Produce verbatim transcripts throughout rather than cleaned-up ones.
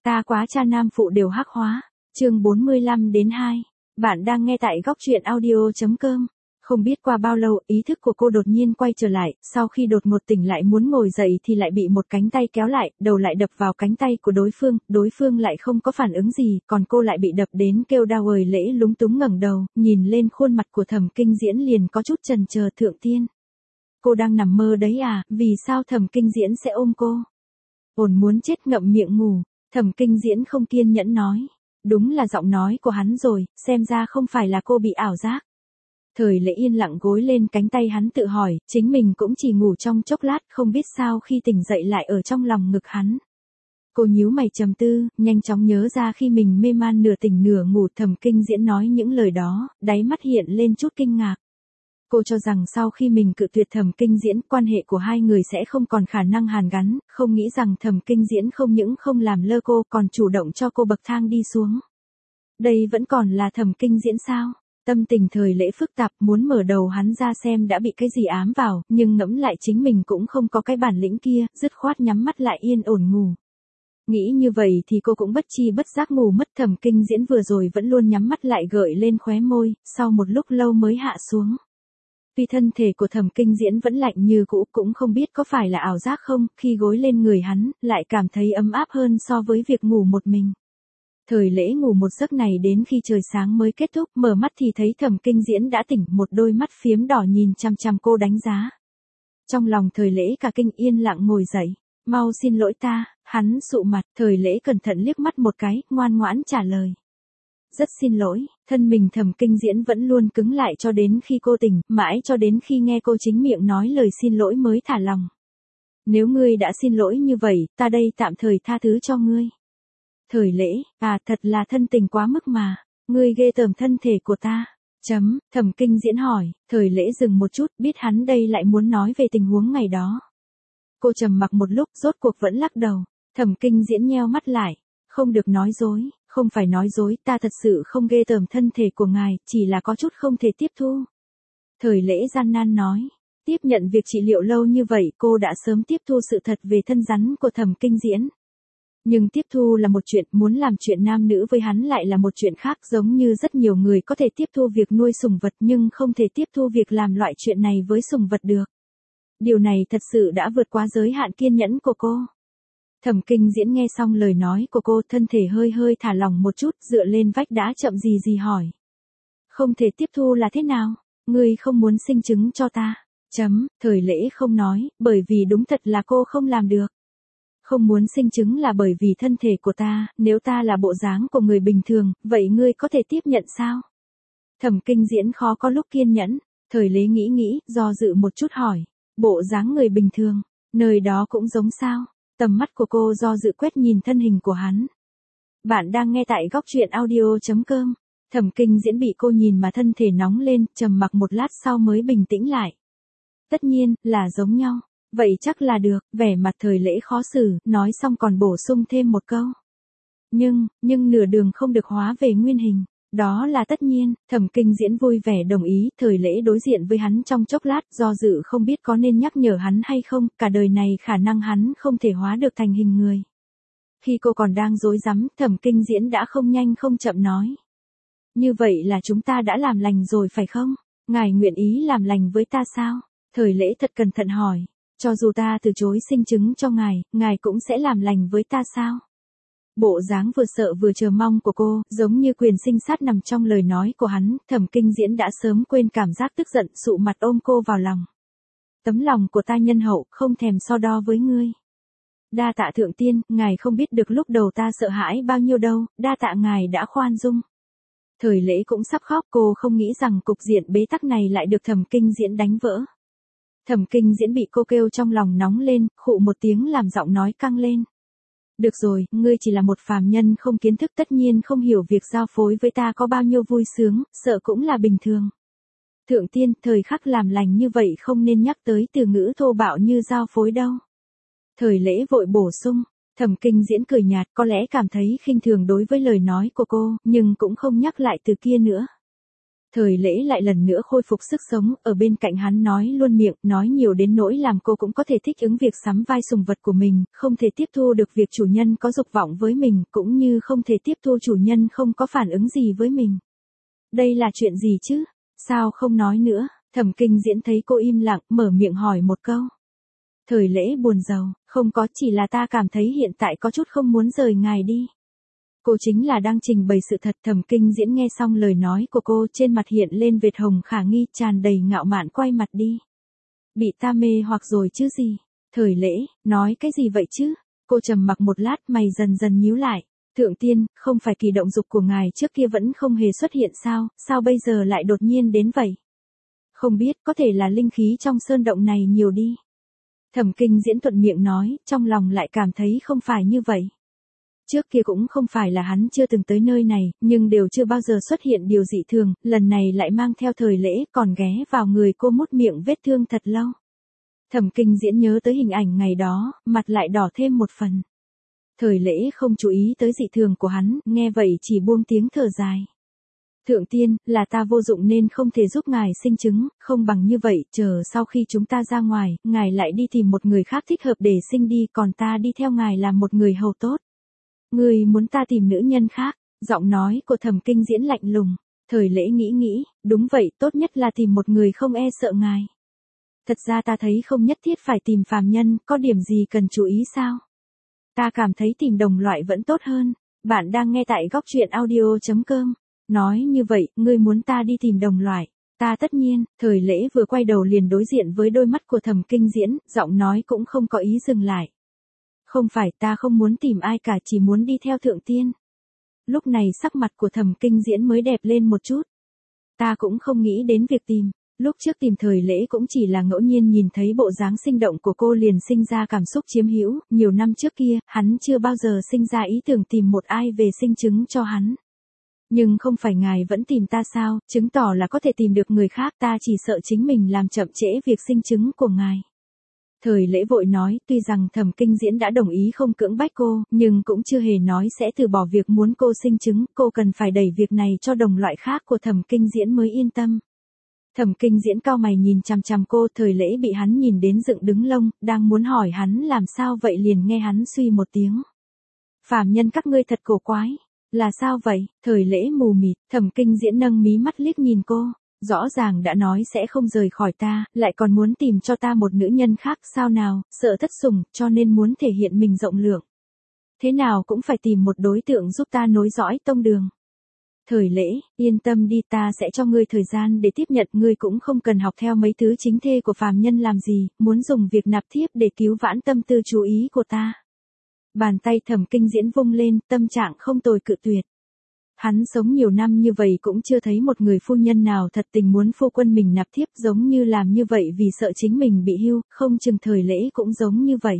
Ta quá cha nam phụ đều hắc hóa. Chương bốn mươi lăm đến hai. Bạn đang nghe tại góc truyện audio chấm com. Không biết qua bao lâu, ý thức của cô đột nhiên quay trở lại, sau khi đột ngột tỉnh lại muốn ngồi dậy thì lại bị một cánh tay kéo lại, đầu lại đập vào cánh tay của đối phương, đối phương lại không có phản ứng gì, còn cô lại bị đập đến kêu đau ời lễ lúng túng ngẩng đầu, nhìn lên khuôn mặt của Thẩm Kinh Diễn liền có chút chần chờ. Thượng tiên, cô đang nằm mơ đấy à, vì sao Thẩm Kinh Diễn sẽ ôm cô? Ổn muốn chết ngậm miệng ngủ, Thẩm Kinh Diễn không kiên nhẫn nói. Đúng là giọng nói của hắn rồi, xem ra không phải là cô bị ảo giác. Thời Lễ yên lặng gối lên cánh tay hắn tự hỏi, chính mình cũng chỉ ngủ trong chốc lát, không biết sao khi tỉnh dậy lại ở trong lòng ngực hắn. Cô nhíu mày trầm tư, nhanh chóng nhớ ra khi mình mê man nửa tỉnh nửa ngủ Thẩm Kinh Diễn nói những lời đó, đáy mắt hiện lên chút kinh ngạc. Cô cho rằng sau khi mình cự tuyệt Thẩm Kinh Diễn, quan hệ của hai người sẽ không còn khả năng hàn gắn, không nghĩ rằng Thẩm Kinh Diễn không những không làm lơ cô, còn chủ động cho cô bậc thang đi xuống. Đây vẫn còn là Thẩm Kinh Diễn sao? Tâm tình Thời Lễ phức tạp, muốn mở đầu hắn ra xem đã bị cái gì ám vào, nhưng ngẫm lại chính mình cũng không có cái bản lĩnh kia, dứt khoát nhắm mắt lại yên ổn ngủ. Nghĩ như vậy thì cô cũng bất chi bất giác ngủ mất. Thẩm Kinh Diễn vừa rồi vẫn luôn nhắm mắt lại gợi lên khóe môi, sau một lúc lâu mới hạ xuống. Tuy thân thể của Thẩm Kinh Diễn vẫn lạnh như cũ, cũng không biết có phải là ảo giác không, khi gối lên người hắn, lại cảm thấy ấm áp hơn so với việc ngủ một mình. Thời Lễ ngủ một giấc này đến khi trời sáng mới kết thúc, mở mắt thì thấy Thẩm Kinh Diễn đã tỉnh, một đôi mắt phiếm đỏ nhìn chằm chằm cô đánh giá. Trong lòng Thời Lễ cả kinh, yên lặng ngồi dậy. Mau xin lỗi ta, hắn sụ mặt. Thời Lễ cẩn thận liếc mắt một cái, ngoan ngoãn trả lời. Rất xin lỗi. Thân mình Thẩm Kinh Diễn vẫn luôn cứng lại cho đến khi cô tỉnh, mãi cho đến khi nghe cô chính miệng nói lời xin lỗi mới thả lòng. Nếu ngươi đã xin lỗi như vậy, ta đây tạm thời tha thứ cho ngươi. Thời Lễ, à thật là thân tình quá mức mà, ngươi ghê tởm thân thể của ta. Chấm, Thẩm Kinh Diễn hỏi. Thời Lễ dừng một chút, biết hắn đây lại muốn nói về tình huống ngày đó. Cô trầm mặc một lúc, rốt cuộc vẫn lắc đầu. Thẩm Kinh Diễn nheo mắt lại. Không được nói dối, không phải nói dối, ta thật sự không ghê tởm thân thể của ngài, chỉ là có chút không thể tiếp thu. Thời Lễ gian nan nói. Tiếp nhận việc trị liệu lâu như vậy, cô đã sớm tiếp thu sự thật về thân rắn của Thẩm Kinh Diễn. Nhưng tiếp thu là một chuyện, muốn làm chuyện nam nữ với hắn lại là một chuyện khác, giống như rất nhiều người có thể tiếp thu việc nuôi sủng vật nhưng không thể tiếp thu việc làm loại chuyện này với sủng vật được. Điều này thật sự đã vượt quá giới hạn kiên nhẫn của cô. Thẩm Kinh Diễn nghe xong lời nói của cô, thân thể hơi hơi thả lỏng một chút, dựa lên vách đá chậm gì gì hỏi. Không thể tiếp thu là thế nào? Ngươi không muốn sinh chứng cho ta. Chấm, Thời Lễ không nói, bởi vì đúng thật là cô không làm được. Không muốn sinh chứng là bởi vì thân thể của ta, nếu ta là bộ dáng của người bình thường, vậy ngươi có thể tiếp nhận sao? Thẩm Kinh Diễn khó có lúc kiên nhẫn. Thời Lễ nghĩ nghĩ, do dự một chút hỏi. Bộ dáng người bình thường, nơi đó cũng giống sao? Tầm mắt của cô do dự quét nhìn thân hình của hắn. Bạn đang nghe tại góc truyện audio chấm com. Thẩm Kinh Diễn bị cô nhìn mà thân thể nóng lên, trầm mặc một lát sau mới bình tĩnh lại. Tất nhiên, là giống nhau. Vậy chắc là được. Vẻ mặt Thời Lễ khó xử, nói xong còn bổ sung thêm một câu. Nhưng, nhưng nửa đường không được hóa về nguyên hình. Đó là tất nhiên. Thẩm Kinh Diễn vui vẻ đồng ý. Thời Lễ đối diện với hắn trong chốc lát, do dự không biết có nên nhắc nhở hắn hay không, cả đời này khả năng hắn không thể hóa được thành hình người. Khi cô còn đang rối rắm, Thẩm Kinh Diễn đã không nhanh không chậm nói. Như vậy là chúng ta đã làm lành rồi phải không? Ngài nguyện ý làm lành với ta sao? Thời Lễ thật cẩn thận hỏi. Cho dù ta từ chối sinh chứng cho ngài, ngài cũng sẽ làm lành với ta sao? Bộ dáng vừa sợ vừa chờ mong của cô, giống như quyền sinh sát nằm trong lời nói của hắn. Thẩm Kinh Diễn đã sớm quên cảm giác tức giận, sụ mặt ôm cô vào lòng. Tấm lòng của ta nhân hậu, không thèm so đo với ngươi. Đa tạ thượng tiên, ngài không biết được lúc đầu ta sợ hãi bao nhiêu đâu, đa tạ ngài đã khoan dung. Thời Lễ cũng sắp khóc, cô không nghĩ rằng cục diện bế tắc này lại được Thẩm Kinh Diễn đánh vỡ. Thẩm Kinh Diễn bị cô kêu trong lòng nóng lên, khụ một tiếng làm giọng nói căng lên. Được rồi, ngươi chỉ là một phàm nhân không kiến thức, tất nhiên không hiểu việc giao phối với ta có bao nhiêu vui sướng, sợ cũng là bình thường. Thượng tiên, thời khắc làm lành như vậy không nên nhắc tới từ ngữ thô bạo như giao phối đâu. Thời Lễ vội bổ sung. Thẩm Kinh Diễn cười nhạt, có lẽ cảm thấy khinh thường đối với lời nói của cô, nhưng cũng không nhắc lại từ kia nữa. Thời Lễ lại lần nữa khôi phục sức sống, ở bên cạnh hắn nói luôn miệng, nói nhiều đến nỗi làm cô cũng có thể thích ứng việc sắm vai sùng vật của mình, không thể tiếp thu được việc chủ nhân có dục vọng với mình, cũng như không thể tiếp thu chủ nhân không có phản ứng gì với mình. Đây là chuyện gì chứ? Sao không nói nữa? Thẩm Kinh Diễn thấy cô im lặng, mở miệng hỏi một câu. Thời Lễ buồn rầu, không có, chỉ là ta cảm thấy hiện tại có chút không muốn rời ngài đi. Cô chính là đang trình bày sự thật. Thẩm Kinh Diễn nghe xong lời nói của cô, trên mặt hiện lên vệt hồng khả nghi, tràn đầy ngạo mạn, quay mặt đi. Bị ta mê hoặc rồi chứ gì? Thời Lễ, nói cái gì vậy chứ? Cô trầm mặc một lát, mày dần dần nhíu lại. Thượng tiên, không phải kỳ động dục của ngài trước kia vẫn không hề xuất hiện sao, sao bây giờ lại đột nhiên đến vậy? Không biết, có thể là linh khí trong sơn động này nhiều đi. Thẩm Kinh Diễn thuận miệng nói, trong lòng lại cảm thấy không phải như vậy. Trước kia cũng không phải là hắn chưa từng tới nơi này, nhưng đều chưa bao giờ xuất hiện điều dị thường, lần này lại mang theo Thời Lễ, còn ghé vào người cô mút miệng vết thương thật lâu. Thẩm Kinh Diễn nhớ tới hình ảnh ngày đó, mặt lại đỏ thêm một phần. Thời Lễ không chú ý tới dị thường của hắn, nghe vậy chỉ buông tiếng thở dài. Thượng tiên, là ta vô dụng nên không thể giúp ngài sinh chứng, không bằng như vậy, chờ sau khi chúng ta ra ngoài, ngài lại đi tìm một người khác thích hợp để sinh đi, còn ta đi theo ngài làm một người hầu tốt. Người muốn ta tìm nữ nhân khác? Giọng nói của Thẩm Kinh Diễn lạnh lùng. Thời Lễ nghĩ nghĩ, đúng vậy, tốt nhất là tìm một người không e sợ ngài. Thật ra ta thấy không nhất thiết phải tìm phàm nhân, có điểm gì cần chú ý sao? Ta cảm thấy tìm đồng loại vẫn tốt hơn. Bạn đang nghe tại góc truyện audio chấm com. Nói như vậy, ngươi muốn ta đi tìm đồng loại. Ta tất nhiên. Thời Lễ vừa quay đầu liền đối diện với đôi mắt của Thẩm Kinh Diễn, giọng nói cũng không có ý dừng lại. Không phải, ta không muốn tìm ai cả, chỉ muốn đi theo thượng tiên. Lúc này sắc mặt của Thẩm Kinh Diễn mới đẹp lên một chút. Ta cũng không nghĩ đến việc tìm. Lúc trước tìm Thời Lễ cũng chỉ là ngẫu nhiên nhìn thấy bộ dáng sinh động của cô liền sinh ra cảm xúc chiếm hữu, nhiều năm trước kia, hắn chưa bao giờ sinh ra ý tưởng tìm một ai về sinh chứng cho hắn. Nhưng không phải ngài vẫn tìm ta sao, chứng tỏ là có thể tìm được người khác, ta chỉ sợ chính mình làm chậm trễ việc sinh chứng của ngài. Thời Lễ vội nói, tuy rằng Thẩm Kinh Diễn đã đồng ý không cưỡng bách cô, nhưng cũng chưa hề nói sẽ từ bỏ việc muốn cô sinh chứng, cô cần phải đẩy việc này cho đồng loại khác của Thẩm Kinh Diễn mới yên tâm. Thẩm Kinh Diễn cau mày nhìn chằm chằm cô, Thời Lễ bị hắn nhìn đến dựng đứng lông, đang muốn hỏi hắn làm sao vậy liền nghe hắn suy một tiếng. Phàm nhân các ngươi thật cổ quái. Là sao vậy? Thời Lễ mù mịt. Thẩm Kinh Diễn nâng mí mắt liếc nhìn cô. Rõ ràng đã nói sẽ không rời khỏi ta, lại còn muốn tìm cho ta một nữ nhân khác sao nào, sợ thất sủng, cho nên muốn thể hiện mình rộng lượng. Thế nào cũng phải tìm một đối tượng giúp ta nối dõi tông đường. Thời Lễ, yên tâm đi, ta sẽ cho ngươi thời gian để tiếp nhận, ngươi cũng không cần học theo mấy thứ chính thê của phàm nhân làm gì, muốn dùng việc nạp thiếp để cứu vãn tâm tư chú ý của ta. Bàn tay Thẩm Kinh Diễn vung lên, tâm trạng không tồi cự tuyệt. Hắn sống nhiều năm như vậy cũng chưa thấy một người phu nhân nào thật tình muốn phu quân mình nạp thiếp, giống như làm như vậy vì sợ chính mình bị hưu, không chừng Thời Lễ cũng giống như vậy.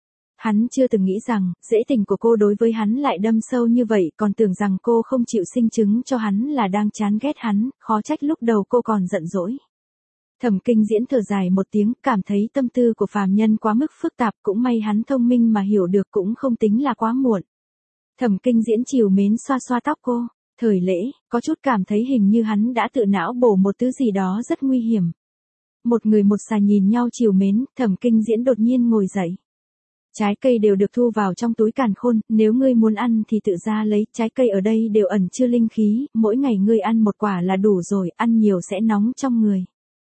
Hắn chưa từng nghĩ rằng, dễ tình của cô đối với hắn lại đâm sâu như vậy, còn tưởng rằng cô không chịu sinh chứng cho hắn là đang chán ghét hắn, khó trách lúc đầu cô còn giận dỗi. Thẩm Kinh Diễn thở dài một tiếng, cảm thấy tâm tư của phàm nhân quá mức phức tạp, cũng may hắn thông minh mà hiểu được, cũng không tính là quá muộn. Thẩm Kinh Diễn trìu mến xoa xoa tóc cô. Thời Lễ, có chút cảm thấy hình như hắn đã tự não bổ một thứ gì đó rất nguy hiểm. Một người một xà nhìn nhau trìu mến, Thẩm Kinh Diễn đột nhiên ngồi dậy. Trái cây đều được thu vào trong túi càn khôn, nếu ngươi muốn ăn thì tự ra lấy, trái cây ở đây đều ẩn chứa linh khí, mỗi ngày ngươi ăn một quả là đủ rồi, ăn nhiều sẽ nóng trong người.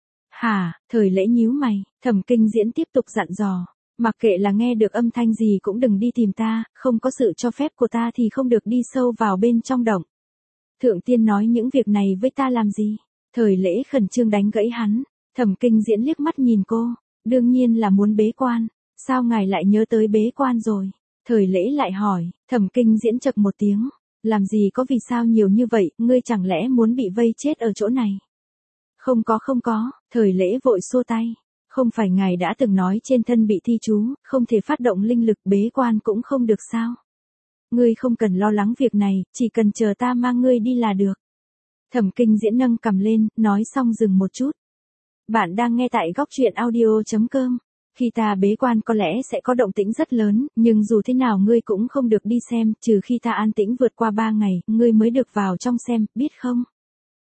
Hả? Thời Lễ nhíu mày. Thẩm Kinh Diễn tiếp tục dặn dò. Mặc kệ là nghe được âm thanh gì cũng đừng đi tìm ta, không có sự cho phép của ta thì không được đi sâu vào bên trong động. Thượng tiên nói những việc này với ta làm gì? Thời Lễ khẩn trương đánh gãy hắn. Thẩm Kinh Diễn liếc mắt nhìn cô. Đương nhiên là muốn bế quan. Sao ngài lại nhớ tới bế quan rồi? Thời Lễ lại hỏi. Thẩm Kinh Diễn chậc một tiếng. Làm gì có vì sao nhiều như vậy, ngươi chẳng lẽ muốn bị vây chết ở chỗ này? Không có không có, Thời Lễ vội xua tay. Không phải ngài đã từng nói trên thân bị thi chú, không thể phát động linh lực, bế quan cũng không được sao? Ngươi không cần lo lắng việc này, chỉ cần chờ ta mang ngươi đi là được. Thẩm Kinh Diễn nâng cằm lên, nói xong dừng một chút. Bạn đang nghe tại góc truyện audio chấm com. Khi ta bế quan có lẽ sẽ có động tĩnh rất lớn, nhưng dù thế nào ngươi cũng không được đi xem, trừ khi ta an tĩnh vượt qua ba ngày, ngươi mới được vào trong xem, biết không?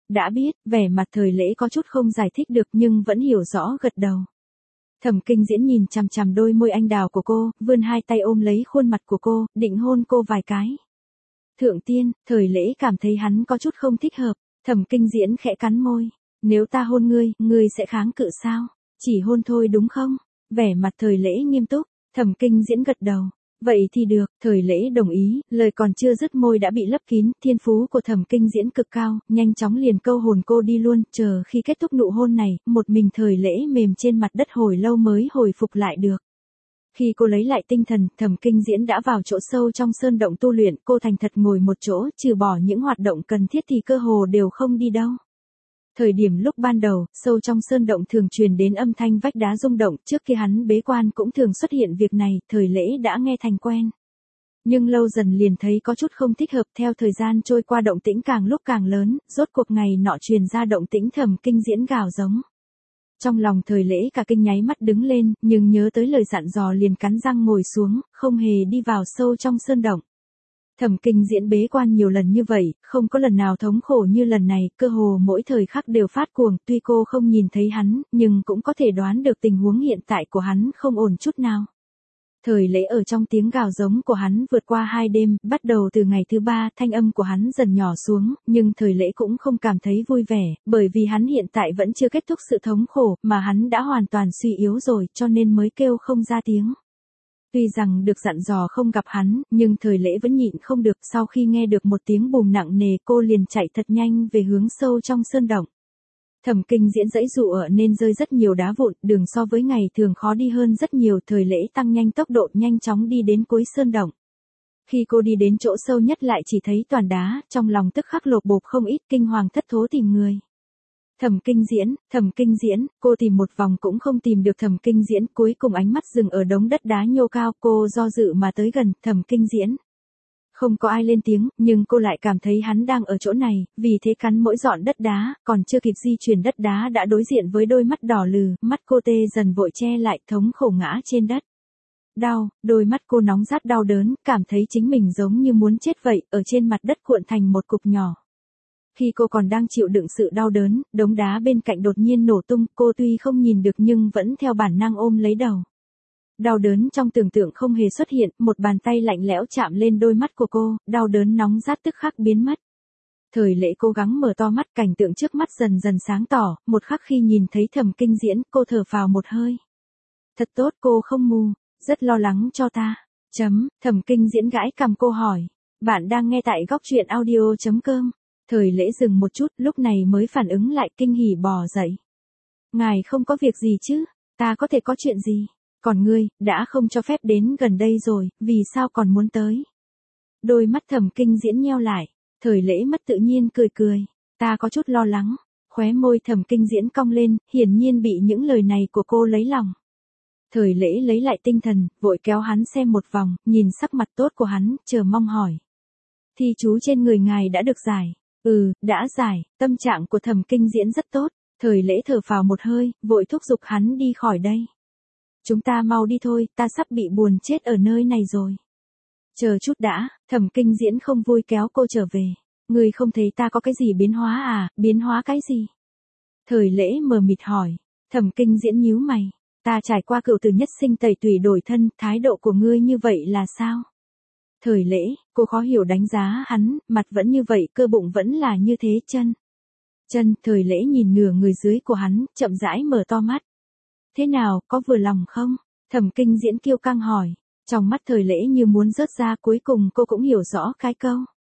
Đã biết, vẻ mặt Thời Lễ có chút không giải thích được nhưng vẫn hiểu rõ gật đầu. Thẩm Kinh Diễn nhìn chằm chằm đôi môi anh đào của cô, vươn hai tay ôm lấy khuôn mặt của cô, định hôn cô vài cái. Thượng tiên, Thời Lễ cảm thấy hắn có chút không thích hợp, Thẩm Kinh Diễn khẽ cắn môi. Nếu ta hôn ngươi, ngươi sẽ kháng cự sao? Chỉ hôn thôi đúng không? Vẻ mặt Thời Lễ nghiêm túc, Thẩm Kinh Diễn gật đầu. Vậy thì được, Thời Lễ đồng ý, lời còn chưa dứt môi đã bị lấp kín, thiên phú của Thẩm Kinh Diễn cực cao, nhanh chóng liền câu hồn cô đi luôn, chờ khi kết thúc nụ hôn này, một mình Thời Lễ mềm trên mặt đất hồi lâu mới hồi phục lại được. Khi cô lấy lại tinh thần, Thẩm Kinh Diễn đã vào chỗ sâu trong sơn động tu luyện, cô thành thật ngồi một chỗ, trừ bỏ những hoạt động cần thiết thì cơ hồ đều không đi đâu. Thời điểm lúc ban đầu, sâu trong sơn động thường truyền đến âm thanh vách đá rung động, trước khi hắn bế quan cũng thường xuất hiện việc này, Thời Lễ đã nghe thành quen. Nhưng lâu dần liền thấy có chút không thích hợp, theo thời gian trôi qua động tĩnh càng lúc càng lớn, rốt cuộc ngày nọ truyền ra động tĩnh Thẩm Kinh Diễn gào giống. Trong lòng Thời Lễ cả kinh nháy mắt đứng lên, nhưng nhớ tới lời dặn dò liền cắn răng ngồi xuống, không hề đi vào sâu trong sơn động. Thẩm Kinh Diễn bế quan nhiều lần như vậy, không có lần nào thống khổ như lần này, cơ hồ mỗi thời khắc đều phát cuồng, tuy cô không nhìn thấy hắn, nhưng cũng có thể đoán được tình huống hiện tại của hắn không ổn chút nào. Thời Lễ ở trong tiếng gào giống của hắn vượt qua hai đêm, bắt đầu từ ngày thứ ba, thanh âm của hắn dần nhỏ xuống, nhưng Thời Lễ cũng không cảm thấy vui vẻ, bởi vì hắn hiện tại vẫn chưa kết thúc sự thống khổ, mà hắn đã hoàn toàn suy yếu rồi, cho nên mới kêu không ra tiếng. Tuy rằng được dặn dò không gặp hắn, nhưng Thời Lễ vẫn nhịn không được, sau khi nghe được một tiếng bùm nặng nề cô liền chạy thật nhanh về hướng sâu trong sơn động. Thẩm Kinh Diễn giãy giụa nên rơi rất nhiều đá vụn, đường so với ngày thường khó đi hơn rất nhiều, Thời Lễ tăng nhanh tốc độ nhanh chóng đi đến cuối sơn động. Khi cô đi đến chỗ sâu nhất lại chỉ thấy toàn đá, trong lòng tức khắc lột bột không ít, kinh hoàng thất thố tìm người. Thẩm Kinh Diễn, Thẩm Kinh Diễn, cô tìm một vòng cũng không tìm được Thẩm Kinh Diễn, cuối cùng ánh mắt dừng ở đống đất đá nhô cao, cô do dự mà tới gần, Thẩm Kinh Diễn. Không có ai lên tiếng, nhưng cô lại cảm thấy hắn đang ở chỗ này, vì thế cắn mỗi dọn đất đá, còn chưa kịp di chuyển đất đá đã đối diện với đôi mắt đỏ lừ, mắt cô tê dần vội che lại, thống khổ ngã trên đất. Đau, đôi mắt cô nóng rát đau đớn, cảm thấy chính mình giống như muốn chết vậy, ở trên mặt đất cuộn thành một cục nhỏ. Khi cô còn đang chịu đựng sự đau đớn, đống đá bên cạnh đột nhiên nổ tung, cô tuy không nhìn được nhưng vẫn theo bản năng ôm lấy đầu. Đau đớn trong tưởng tượng không hề xuất hiện, một bàn tay lạnh lẽo chạm lên đôi mắt của cô, đau đớn nóng rát tức khắc biến mất. Thời Lễ cố gắng mở to mắt, cảnh tượng trước mắt dần dần sáng tỏ, một khắc khi nhìn thấy Thẩm Kinh Diễn, cô thở phào một hơi. Thật tốt, cô không mù, rất lo lắng cho ta. Chấm, Thẩm Kinh Diễn gãi cằm cô hỏi. Bạn đang nghe tại góc truyện audio chấm com. Thời Lễ dừng một chút, lúc này mới phản ứng lại, kinh hỉ bò dậy. Ngài không có việc gì chứ, ta có thể có chuyện gì? Còn ngươi, đã không cho phép đến gần đây rồi, vì sao còn muốn tới? Đôi mắt Thẩm Kinh Diễn nheo lại, Thời Lễ mất tự nhiên cười cười, ta có chút lo lắng, khóe môi Thẩm Kinh Diễn cong lên, hiển nhiên bị những lời này của cô lấy lòng. Thời Lễ lấy lại tinh thần, vội kéo hắn xem một vòng, nhìn sắc mặt tốt của hắn, chờ mong hỏi. Thi chú trên người ngài đã được giải. Ừ, đã giải, tâm trạng của Thẩm Kinh Diễn rất tốt, Thời Lễ thở phào một hơi, vội thúc giục hắn đi khỏi đây. Chúng ta mau đi thôi, ta sắp bị buồn chết ở nơi này rồi. Chờ chút đã, Thẩm Kinh Diễn không vui kéo cô trở về. Ngươi không thấy ta có cái gì biến hóa à, biến hóa cái gì? Thời Lễ mờ mịt hỏi, Thẩm Kinh Diễn nhíu mày. Ta trải qua cựu tử nhất sinh tẩy tủy đổi thân, thái độ của ngươi như vậy là sao? Thời Lễ, cô khó hiểu đánh giá hắn, mặt vẫn như vậy, cơ bụng vẫn là như thế, chân. Chân, Thời Lễ nhìn nửa người dưới của hắn, chậm rãi mở to mắt. Thế nào, có vừa lòng không? Thẩm Kinh Diễn kiêu căng hỏi. Trong mắt Thời Lễ như muốn rớt ra, cuối cùng cô cũng hiểu rõ cái câu.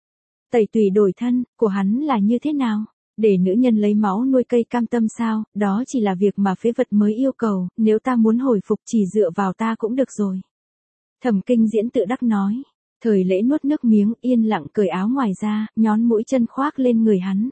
Tẩy tùy đổi thân, của hắn là như thế nào? Để nữ nhân lấy máu nuôi cây cam tâm sao, đó chỉ là việc mà phế vật mới yêu cầu, nếu ta muốn hồi phục chỉ dựa vào ta cũng được rồi. Thẩm Kinh Diễn tự đắc nói. Thời Lễ nuốt nước miếng, yên lặng cởi áo ngoài ra, nhón mũi chân khoác lên người hắn.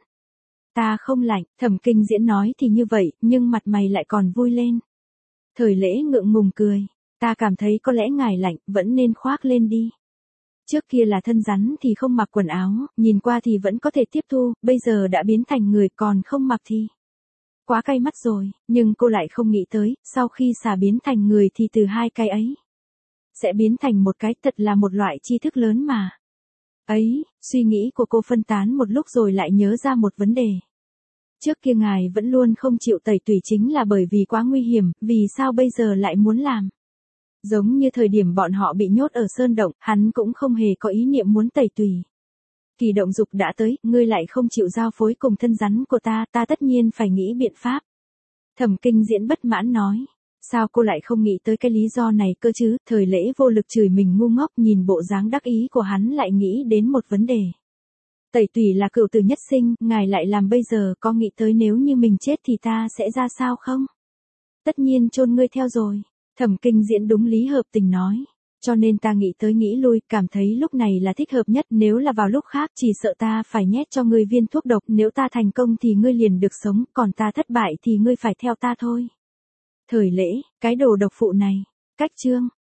Ta không lạnh, Thẩm Kinh Diễn nói thì như vậy, nhưng mặt mày lại còn vui lên. Thời Lễ ngượng ngùng cười, ta cảm thấy có lẽ ngài lạnh, vẫn nên khoác lên đi. Trước kia là thân rắn thì không mặc quần áo, nhìn qua thì vẫn có thể tiếp thu, bây giờ đã biến thành người còn không mặc thì. Quá cay mắt rồi, nhưng cô lại không nghĩ tới, sau khi xà biến thành người thì từ hai cái ấy sẽ biến thành một cái, thật là một loại tri thức lớn mà. Ấy, suy nghĩ của cô phân tán một lúc rồi lại nhớ ra một vấn đề. Trước kia ngài vẫn luôn không chịu tẩy tủy chính là bởi vì quá nguy hiểm, vì sao bây giờ lại muốn làm? Giống như thời điểm bọn họ bị nhốt ở sơn động, hắn cũng không hề có ý niệm muốn tẩy tủy. Kỳ động dục đã tới, ngươi lại không chịu giao phối cùng thân rắn của ta, ta tất nhiên phải nghĩ biện pháp. Thẩm Kinh Diễn bất mãn nói. Sao cô lại không nghĩ tới cái lý do này cơ chứ? Thời Lễ vô lực chửi mình ngu ngốc, nhìn bộ dáng đắc ý của hắn lại nghĩ đến một vấn đề. Tẩy tủy là cựu tử nhất sinh, ngài lại làm bây giờ, có nghĩ tới nếu như mình chết thì ta sẽ ra sao không? Tất nhiên chôn ngươi theo rồi. Thẩm Kinh Diễn đúng lý hợp tình nói. Cho nên ta nghĩ tới nghĩ lui, cảm thấy lúc này là thích hợp nhất, nếu là vào lúc khác chỉ sợ ta phải nhét cho ngươi viên thuốc độc, nếu ta thành công thì ngươi liền được sống, còn ta thất bại thì ngươi phải theo ta thôi. Thời Lễ, cái đồ độc phụ này. Cách chương.